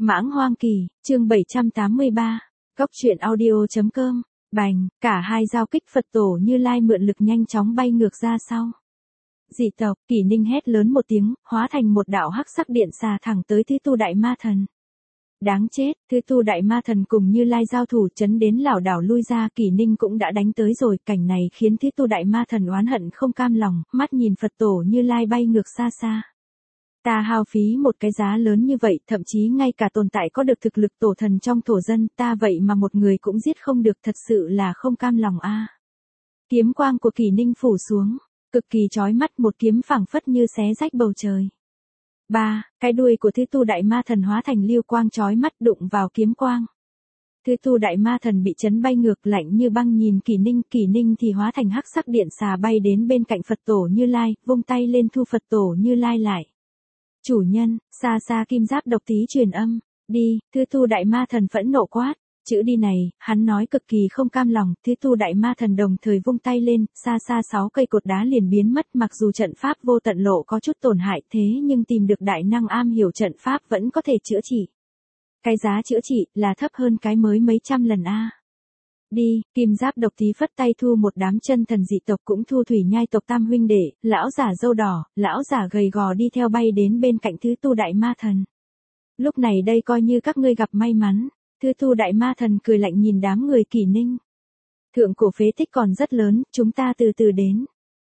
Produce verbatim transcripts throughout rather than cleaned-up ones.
Mãng Hoang Kỳ, chương bảy trăm tám mươi ba, Cóc truyện audio chấm com, bành, cả hai giao kích Phật tổ Như Lai mượn lực nhanh chóng bay ngược ra sau. Dị tộc, Kỷ Ninh hét lớn một tiếng, hóa thành một đạo hắc sắc điện xà thẳng tới Thứ Tu Đại Ma Thần. Đáng chết, Thứ Tu Đại Ma Thần cùng Như Lai giao thủ chấn đến lảo đảo lui ra, Kỷ Ninh cũng đã đánh tới rồi, cảnh này khiến Thứ Tu Đại Ma Thần oán hận không cam lòng, mắt nhìn Phật tổ Như Lai bay ngược xa xa. Ta hao phí một cái giá lớn như vậy, thậm chí ngay cả tồn tại có được thực lực tổ thần trong thổ dân, ta vậy mà một người cũng giết không được, thật sự là không cam lòng a. À. Kiếm quang của Kỷ Ninh phủ xuống, cực kỳ chói mắt, một kiếm phảng phất như xé rách bầu trời. Ba, cái đuôi của Thứ Tu Đại Ma Thần hóa thành lưu quang chói mắt đụng vào kiếm quang. Thứ Tu Đại Ma Thần bị chấn bay ngược, lạnh như băng nhìn Kỷ Ninh, Kỷ Ninh thì hóa thành hắc sắc điện xà bay đến bên cạnh Phật tổ Như Lai, vung tay lên thu Phật tổ Như Lai lại. Chủ nhân, xa xa kim giáp độc tí truyền âm, đi, Thứ Tu Đại Ma Thần phẫn nộ quát. Chữ đi này, hắn nói cực kỳ không cam lòng, Thứ Tu Đại Ma Thần đồng thời vung tay lên, xa xa sáu cây cột đá liền biến mất, mặc dù trận pháp vô tận lộ có chút tổn hại thế nhưng tìm được đại năng am hiểu trận pháp vẫn có thể chữa trị. Cái giá chữa trị là thấp hơn cái mới mấy trăm lần a. Đi, kim giáp độc tí phất tay thu một đám chân thần dị tộc, cũng thu thủy nhai tộc tam huynh đệ, lão giả râu đỏ, lão giả gầy gò đi theo bay đến bên cạnh Thứ Tu Đại Ma Thần. Lúc này đây coi như các ngươi gặp may mắn. Thứ Tu Đại Ma Thần cười lạnh nhìn đám người Kỷ Ninh. Thượng cổ phế tích còn rất lớn, chúng ta từ từ đến.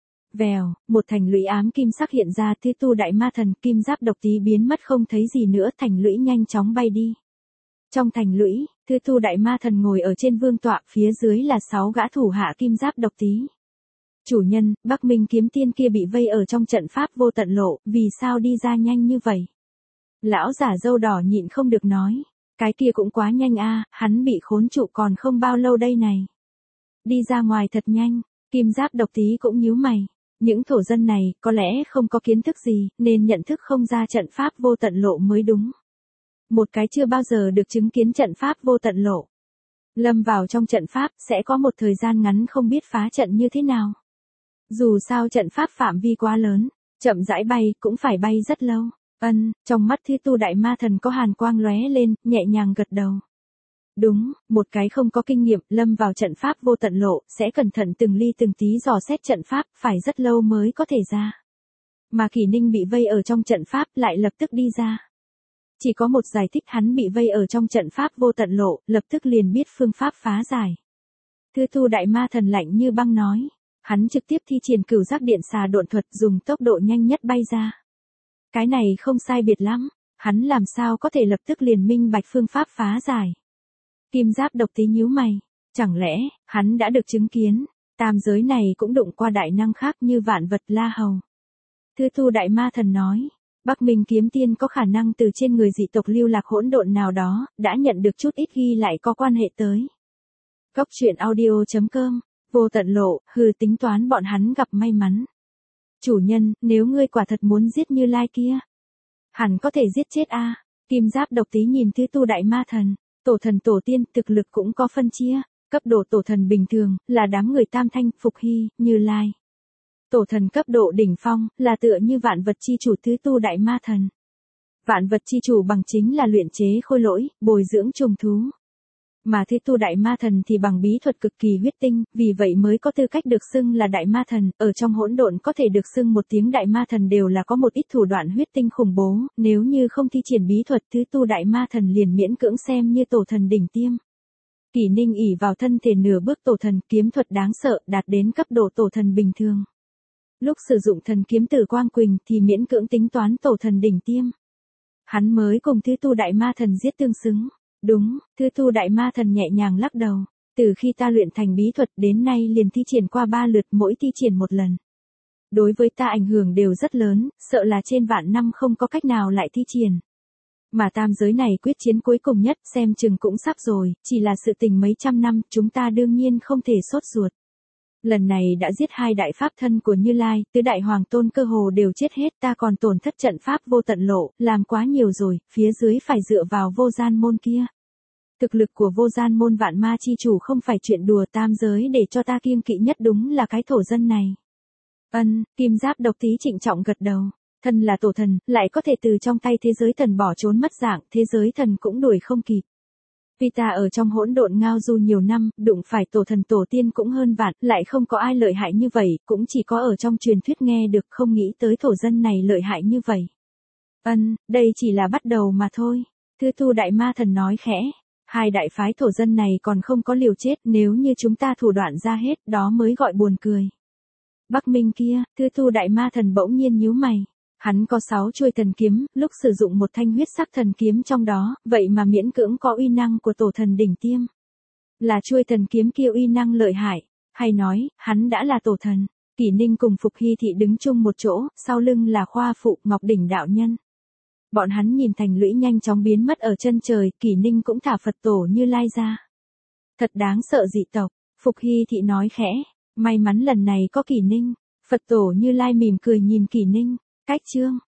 Vèo, một thành lũy ám kim sắc hiện ra, Thứ Tu Đại Ma Thần kim giáp độc tí biến mất không thấy gì nữa, thành lũy nhanh chóng bay đi. Trong thành lũy, Thứ Tu Đại Ma Thần ngồi ở trên vương tọa, phía dưới là sáu gã thủ hạ kim giáp độc tí. Chủ nhân, Bắc Minh kiếm tiên kia bị vây ở trong trận pháp vô tận lộ, vì sao đi ra nhanh như vậy? Lão giả râu đỏ nhịn không được nói. Cái kia cũng quá nhanh a, à, hắn bị khốn trụ còn không bao lâu đây này. Đi ra ngoài thật nhanh, kim giáp độc tí cũng nhíu mày. Những thổ dân này có lẽ không có kiến thức gì, nên nhận thức không ra trận pháp vô tận lộ mới đúng. Một cái chưa bao giờ được chứng kiến trận pháp vô tận lộ. Lâm vào trong trận pháp sẽ có một thời gian ngắn không biết phá trận như thế nào. Dù sao trận pháp phạm vi quá lớn, chậm rãi bay cũng phải bay rất lâu. Ân, trong mắt Thứ Tu Đại Ma Thần có hàn quang lóe lên, nhẹ nhàng gật đầu. Đúng, một cái không có kinh nghiệm, lâm vào trận pháp vô tận lộ, sẽ cẩn thận từng ly từng tí dò xét trận pháp, phải rất lâu mới có thể ra. Mà Kỷ Ninh bị vây ở trong trận pháp lại lập tức đi ra. Chỉ có một giải thích, hắn bị vây ở trong trận pháp vô tận lộ, lập tức liền biết phương pháp phá giải. Thứ Tu Đại Ma Thần lạnh như băng nói, hắn trực tiếp thi triển cửu giác điện xà độn thuật, dùng tốc độ nhanh nhất bay ra. Cái này không sai biệt lắm, hắn làm sao có thể lập tức liền minh bạch phương pháp phá giải. Kim giáp độc tí nhíu mày, chẳng lẽ, hắn đã được chứng kiến, tam giới này cũng đụng qua đại năng khác như Vạn Vật La Hầu. Thứ Tu Đại Ma Thần nói, Bắc Minh kiếm tiên có khả năng từ trên người dị tộc lưu lạc hỗn độn nào đó, đã nhận được chút ít ghi lại có quan hệ tới. Cóc truyện audio chấm com, vô tận lộ, hừ tính toán bọn hắn gặp may mắn. Chủ nhân, nếu ngươi quả thật muốn giết Như Lai kia, hẳn có thể giết chết a. À. Kim giáp độc tí nhìn Thứ Tu Đại Ma Thần, tổ thần tổ tiên, thực lực cũng có phân chia, cấp độ tổ thần bình thường, là đám người Tam Thanh, Phục Hy, Như Lai. Tổ thần cấp độ đỉnh phong, là tựa như vạn vật chi chủ Thứ Tu Đại Ma Thần. Vạn vật chi chủ bằng chính là luyện chế khôi lỗi, bồi dưỡng trùng thú. Mà Thứ Tu Đại Ma Thần thì bằng bí thuật cực kỳ huyết tinh, vì vậy mới có tư cách được xưng là Đại Ma Thần, ở trong hỗn độn có thể được xưng một tiếng Đại Ma Thần đều là có một ít thủ đoạn huyết tinh khủng bố, nếu như không thi triển bí thuật Thứ Tu Đại Ma Thần liền miễn cưỡng xem như tổ thần đỉnh tiêm. Kỷ Ninh ỷ vào thân thể nửa bước tổ thần, kiếm thuật đáng sợ, đạt đến cấp độ tổ thần bình thường. Lúc sử dụng thần kiếm Tử Quang Quỳnh thì miễn cưỡng tính toán tổ thần đỉnh tiêm. Hắn mới cùng Thứ Tu Đại Ma Thần giết tương xứng. Đúng, Thứ Tu Đại Ma Thần nhẹ nhàng lắc đầu, từ khi ta luyện thành bí thuật đến nay liền thi triển qua ba lượt, mỗi thi triển một lần. Đối với ta ảnh hưởng đều rất lớn, sợ là trên vạn năm không có cách nào lại thi triển. Mà tam giới này quyết chiến cuối cùng nhất xem chừng cũng sắp rồi, chỉ là sự tình mấy trăm năm, chúng ta đương nhiên không thể sốt ruột. Lần này đã giết hai đại pháp thân của Như Lai, tứ đại hoàng tôn cơ hồ đều chết hết, ta còn tổn thất trận pháp vô tận lộ, làm quá nhiều rồi, phía dưới phải dựa vào vô gian môn kia. Thực lực của vô gian môn vạn ma chi chủ không phải chuyện đùa, tam giới để cho ta kiêng kỵ nhất đúng là cái thổ dân này. Ân, kim giáp độc tí trịnh trọng gật đầu. Thân là tổ thần, lại có thể từ trong tay thế giới thần bỏ trốn mất dạng, thế giới thần cũng đuổi không kịp. Vita ở trong hỗn độn ngao du nhiều năm, đụng phải tổ thần tổ tiên cũng hơn vạn, lại không có ai lợi hại như vậy, cũng chỉ có ở trong truyền thuyết nghe được, không nghĩ tới thổ dân này lợi hại như vậy. Ân, đây chỉ là bắt đầu mà thôi. Thư Thu Đại Ma Thần nói khẽ. Hai đại phái thổ dân này còn không có liều chết, nếu như chúng ta thủ đoạn ra hết, đó mới gọi buồn cười. Bắc Minh kia, Thư Thu Đại Ma Thần bỗng nhiên nhíu mày. Hắn có sáu chuôi thần kiếm, lúc sử dụng một thanh huyết sắc thần kiếm trong đó, vậy mà miễn cưỡng có uy năng của tổ thần đỉnh tiêm. Là chuôi thần kiếm kia uy năng lợi hại, hay nói, hắn đã là tổ thần. Kỷ Ninh cùng Phục Hy Thị đứng chung một chỗ, sau lưng là Khoa Phụ Ngọc Đỉnh đạo nhân. Bọn hắn nhìn thành lũy nhanh chóng biến mất ở chân trời, Kỷ Ninh cũng thả Phật tổ Như Lai ra. Thật đáng sợ dị tộc, Phục Hy Thị nói khẽ, may mắn lần này có Kỷ Ninh. Phật tổ Như Lai mỉm cười nhìn Kỷ Ninh, cách chương.